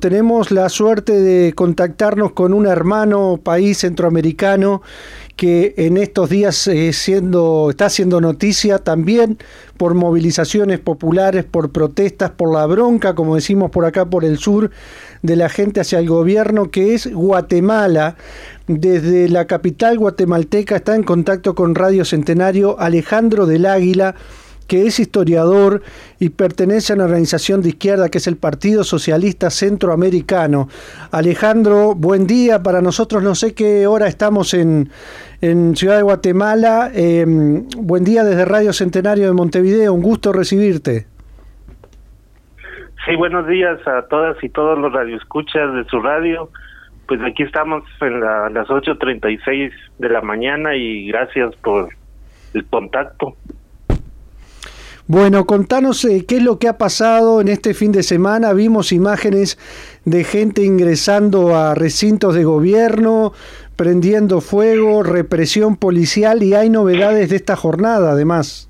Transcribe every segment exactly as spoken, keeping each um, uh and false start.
tenemos la suerte de contactarnos con un hermano país centroamericano que en estos días eh, siendo, está haciendo noticia también por movilizaciones populares, por protestas, por la bronca, como decimos por acá por el sur, de la gente hacia el gobierno, que es Guatemala. Desde la capital guatemalteca está en contacto con Radio Centenario Alejandro del Águila, que es historiador y pertenece a una organización de izquierda que es el Partido Socialista Centroamericano. Alejandro, buen día para nosotros, no sé qué hora estamos en, en Ciudad de Guatemala. Eh, buen día desde Radio Centenario de Montevideo, un gusto recibirte. Sí, buenos días a todas y todos los radioescuchas de su radio. Pues aquí estamos en la, las ocho treinta y seis de la mañana y gracias por el contacto. Bueno, contanos eh, qué es lo que ha pasado en este fin de semana. Vimos imágenes de gente ingresando a recintos de gobierno, prendiendo fuego, represión policial, y hay novedades de esta jornada además.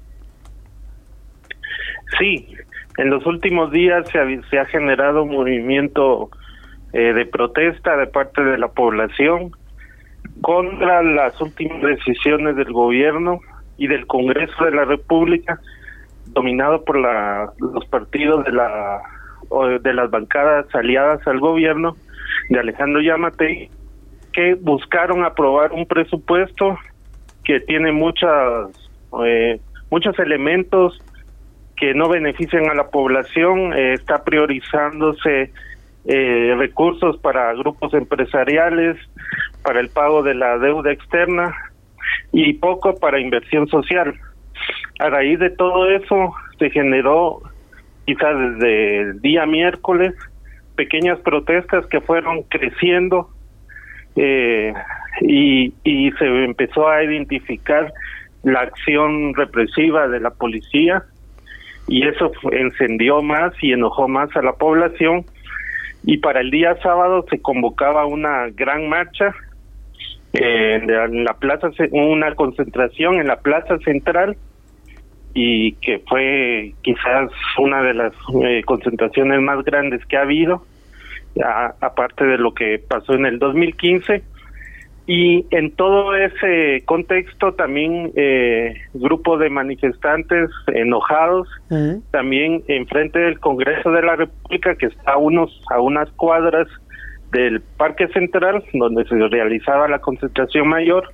Sí, en los últimos días se ha, se ha generado un movimiento eh, de protesta de parte de la población contra las últimas decisiones del gobierno y del Congreso de la República, dominado por la, los partidos de la de las bancadas aliadas al gobierno de Alejandro Yamatei, que buscaron aprobar un presupuesto que tiene muchas eh, muchos elementos que no benefician a la población. Eh, está priorizándose eh, recursos para grupos empresariales, para el pago de la deuda externa y poco para inversión social. A raíz de todo eso se generó, quizás desde el día miércoles, pequeñas protestas que fueron creciendo eh, y, y se empezó a identificar la acción represiva de la policía, y eso encendió más y enojó más a la población. Y para el día sábado se convocaba una gran marcha eh, en la plaza, una concentración en la plaza central, y que fue quizás una de las eh, concentraciones más grandes que ha habido, a, aparte de lo que pasó en el dos mil quince. Y en todo ese contexto también eh, grupo de manifestantes enojados, uh-huh. también enfrente del Congreso de la República, que está a, unos, a unas cuadras del Parque Central, donde se realizaba la concentración mayor,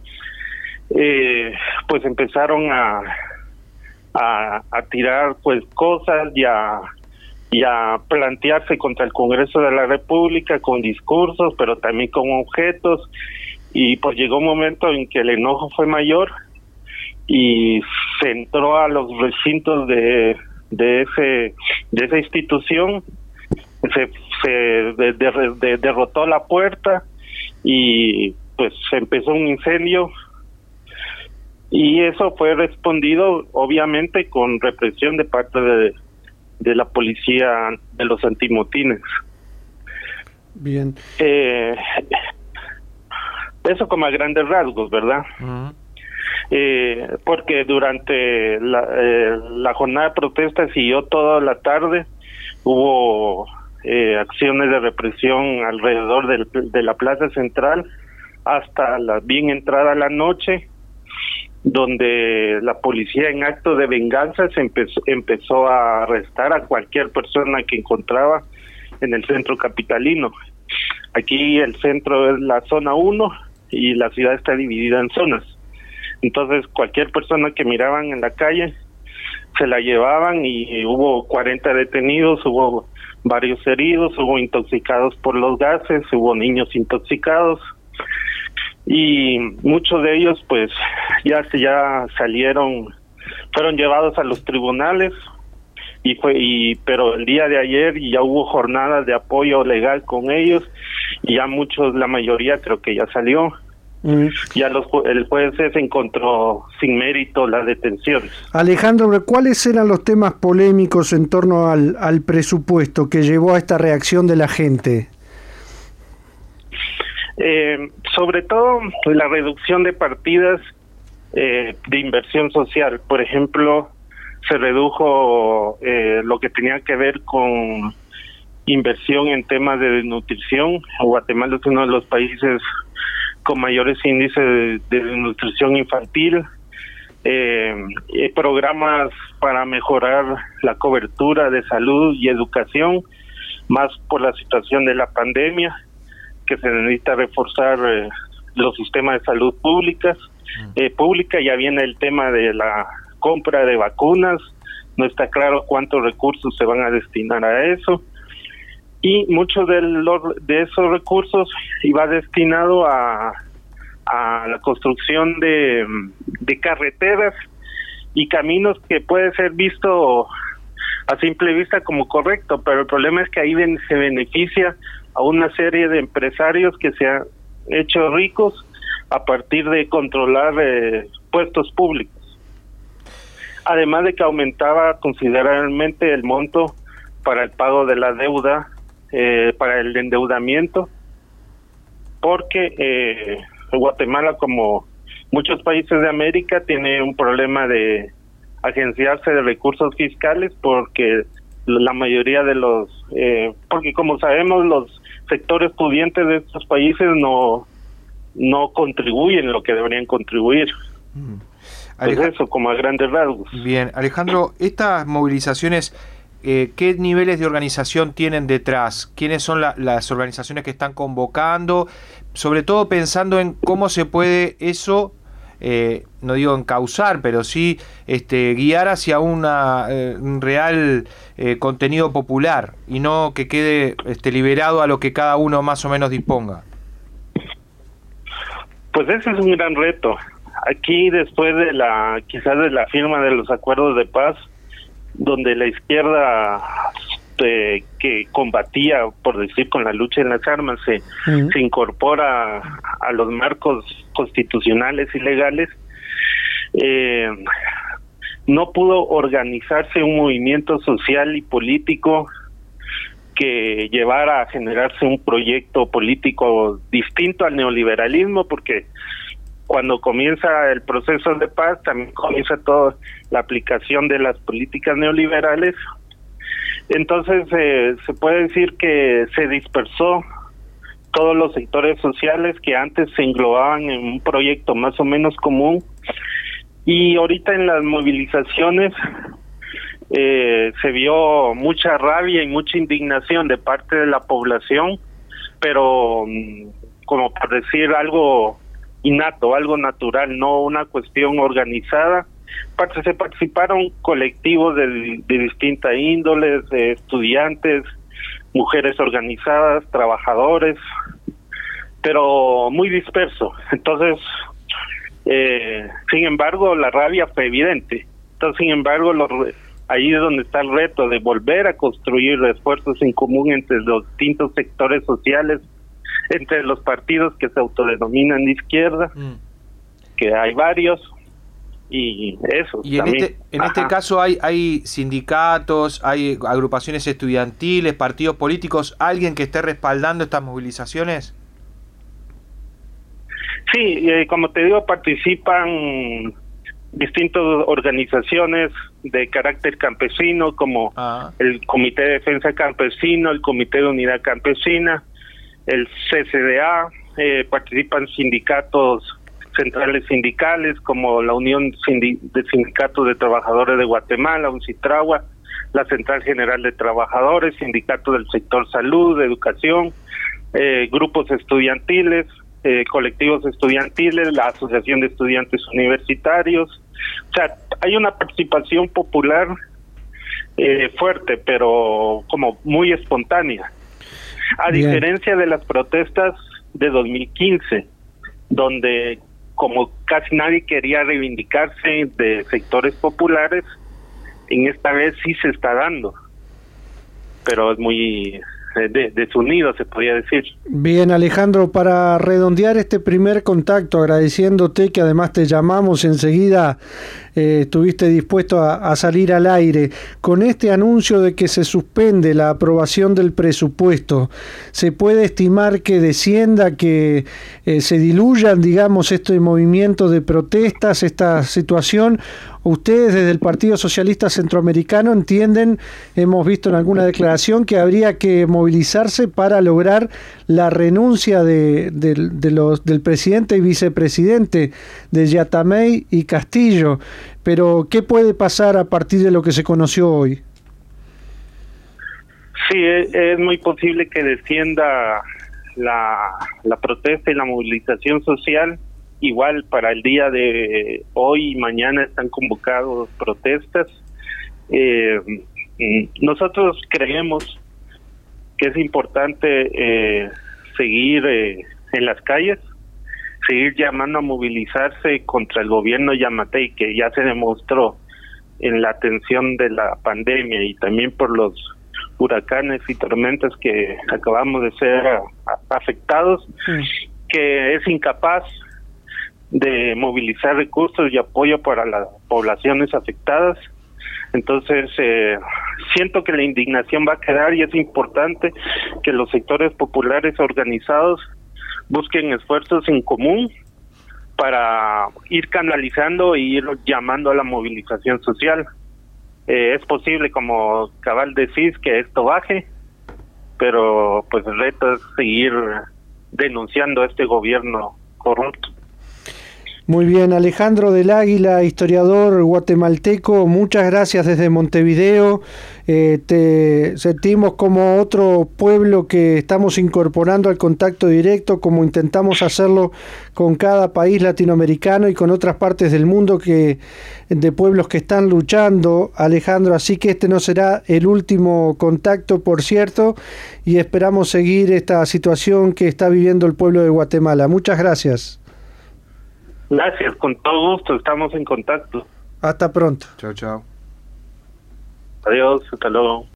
eh, pues empezaron a A, a tirar pues cosas y a, y a plantearse contra el Congreso de la República con discursos, pero también con objetos, y pues llegó un momento en que el enojo fue mayor y se entró a los recintos de de ese de esa institución, se, se de, de, de, derrotó la puerta y pues se empezó un incendio. Y eso fue respondido, obviamente, con represión de parte de, de la policía, de los antimotines. Bien. Eh, eso como a grandes rasgos, ¿verdad? Uh-huh. Eh, porque durante la, eh, la jornada de protesta siguió toda la tarde, hubo eh, acciones de represión alrededor del, de la plaza central hasta la bien entrada la noche, donde la policía en acto de venganza se empezó, empezó a arrestar a cualquier persona que encontraba en el centro capitalino. Aquí el centro es la zona uno y la ciudad está dividida en zonas. Entonces cualquier persona que miraban en la calle se la llevaban, y hubo cuarenta detenidos, hubo varios heridos, hubo intoxicados por los gases, hubo niños intoxicados. Y muchos de ellos pues ya ya salieron, fueron llevados a los tribunales, y fue y pero el día de ayer ya hubo jornadas de apoyo legal con ellos, y ya muchos, la mayoría creo que ya salió. Mm. Ya los el juez se encontró sin mérito las detenciones. Alejandro, ¿cuáles eran los temas polémicos en torno al, al presupuesto que llevó a esta reacción de la gente? Eh, sobre todo la reducción de partidas eh, de inversión social. Por ejemplo, se redujo eh, lo que tenía que ver con inversión en temas de desnutrición. Guatemala es uno de los países con mayores índices de, de desnutrición infantil. Eh, eh, programas para mejorar la cobertura de salud y educación, más por la situación de la pandemia, que se necesita reforzar eh, los sistemas de salud públicas. Eh, pública, ya viene el tema de la compra de vacunas, no está claro cuántos recursos se van a destinar a eso, y muchos de, los, de esos recursos iba destinado a, a la construcción de, de carreteras y caminos que puede ser visto a simple vista como correcto, pero el problema es que ahí ven, se beneficia a una serie de empresarios que se han hecho ricos a partir de controlar eh, puestos públicos. Además de que aumentaba considerablemente el monto para el pago de la deuda, eh, para el endeudamiento, porque eh, Guatemala, como muchos países de América, tiene un problema de agenciarse de recursos fiscales, porque la mayoría de los, eh, porque como sabemos, los sectores pudientes de estos países no no contribuyen lo que deberían contribuir. Mm. Pues eso, como a grandes rasgos. Bien, Alejandro, estas movilizaciones, eh, ¿qué niveles de organización tienen detrás? ¿Quiénes son la, las organizaciones que están convocando? Sobre todo pensando en cómo se puede eso, eh, no digo encauzar, pero sí este, guiar hacia una, eh, un real eh, contenido popular y no que quede este, liberado a lo que cada uno más o menos disponga. Pues ese es un gran reto. Aquí, después de la, quizás de la firma de los acuerdos de paz, donde la izquierda eh, que combatía, por decir, con la lucha en las armas, se, uh-huh. se incorpora a los marcos constitucionales y legales, eh, no pudo organizarse un movimiento social y político que llevara a generarse un proyecto político distinto al neoliberalismo, porque cuando comienza el proceso de paz también comienza toda la aplicación de las políticas neoliberales. Entonces eh, se puede decir que se dispersó todos los sectores sociales que antes se englobaban en un proyecto más o menos común, y ahorita en las movilizaciones Eh, se vio mucha rabia y mucha indignación de parte de la población, pero mm, como por decir algo innato, algo natural, no una cuestión organizada. Se participaron colectivos de, de distinta índole, de estudiantes, mujeres organizadas, trabajadores, pero muy disperso. Entonces, eh, sin embargo, la rabia fue evidente. Entonces, sin embargo, los ahí es donde está el reto de volver a construir esfuerzos en común entre los distintos sectores sociales, entre los partidos que se autodenominan de izquierda, mm. que hay varios, y eso. Y en este, en este caso hay, hay sindicatos, hay agrupaciones estudiantiles, partidos políticos, ¿alguien que esté respaldando estas movilizaciones? Sí, eh, como te digo, participan distintas organizaciones de carácter campesino, como ah. el Comité de Defensa Campesino, el Comité de Unidad Campesina, el C C D A, eh, participan sindicatos centrales sindicales como la Unión Sindi- de Sindicatos de Trabajadores de Guatemala, UNCITRAGUA, la Central General de Trabajadores, sindicatos del sector salud, de educación, eh, grupos estudiantiles, eh, colectivos estudiantiles, la Asociación de Estudiantes Universitarios. O sea, hay una participación popular eh, fuerte, pero como muy espontánea. A Bien. diferencia de las protestas de dos mil quince, donde como casi nadie quería reivindicarse de sectores populares, en esta vez sí se está dando, pero es muy de, desunido, se podría decir. Bien, Alejandro, para redondear este primer contacto, agradeciéndote que además te llamamos enseguida eh, estuviste dispuesto a, a salir al aire. Con este anuncio de que se suspende la aprobación del presupuesto, ¿se puede estimar que descienda, que eh, se diluyan, digamos, estos movimientos de protestas, esta situación? Ustedes desde el Partido Socialista Centroamericano entienden, hemos visto en alguna declaración, que habría que movilizarse para lograr la renuncia de, de, de los, del presidente y vicepresidente, de Yatamey y Castillo. Pero, ¿qué puede pasar a partir de lo que se conoció hoy? Sí, es, es muy posible que descienda la, la protesta y la movilización social. Igual para el día de hoy y mañana están convocados protestas. Eh, nosotros creemos que es importante eh, seguir eh, en las calles, seguir llamando a movilizarse contra el gobierno Yamatei, que ya se demostró en la atención de la pandemia y también por los huracanes y tormentas que acabamos de ser a, a, afectados, sí. que es incapaz de movilizar recursos y apoyo para las poblaciones afectadas. Entonces, eh, siento que la indignación va a quedar y es importante que los sectores populares organizados busquen esfuerzos en común para ir canalizando y ir llamando a la movilización social. Eh, es posible, como cabal decís, que esto baje, pero pues el reto es seguir denunciando a este gobierno corrupto. Muy bien, Alejandro del Águila, historiador guatemalteco, muchas gracias desde Montevideo. Eh, te sentimos como otro pueblo que estamos incorporando al contacto directo, como intentamos hacerlo con cada país latinoamericano y con otras partes del mundo que de pueblos que están luchando, Alejandro. Así que este no será el último contacto, por cierto, y esperamos seguir esta situación que está viviendo el pueblo de Guatemala. Muchas gracias. Gracias, con todo gusto, estamos en contacto. Hasta pronto. Chao, chao. Adiós, hasta luego.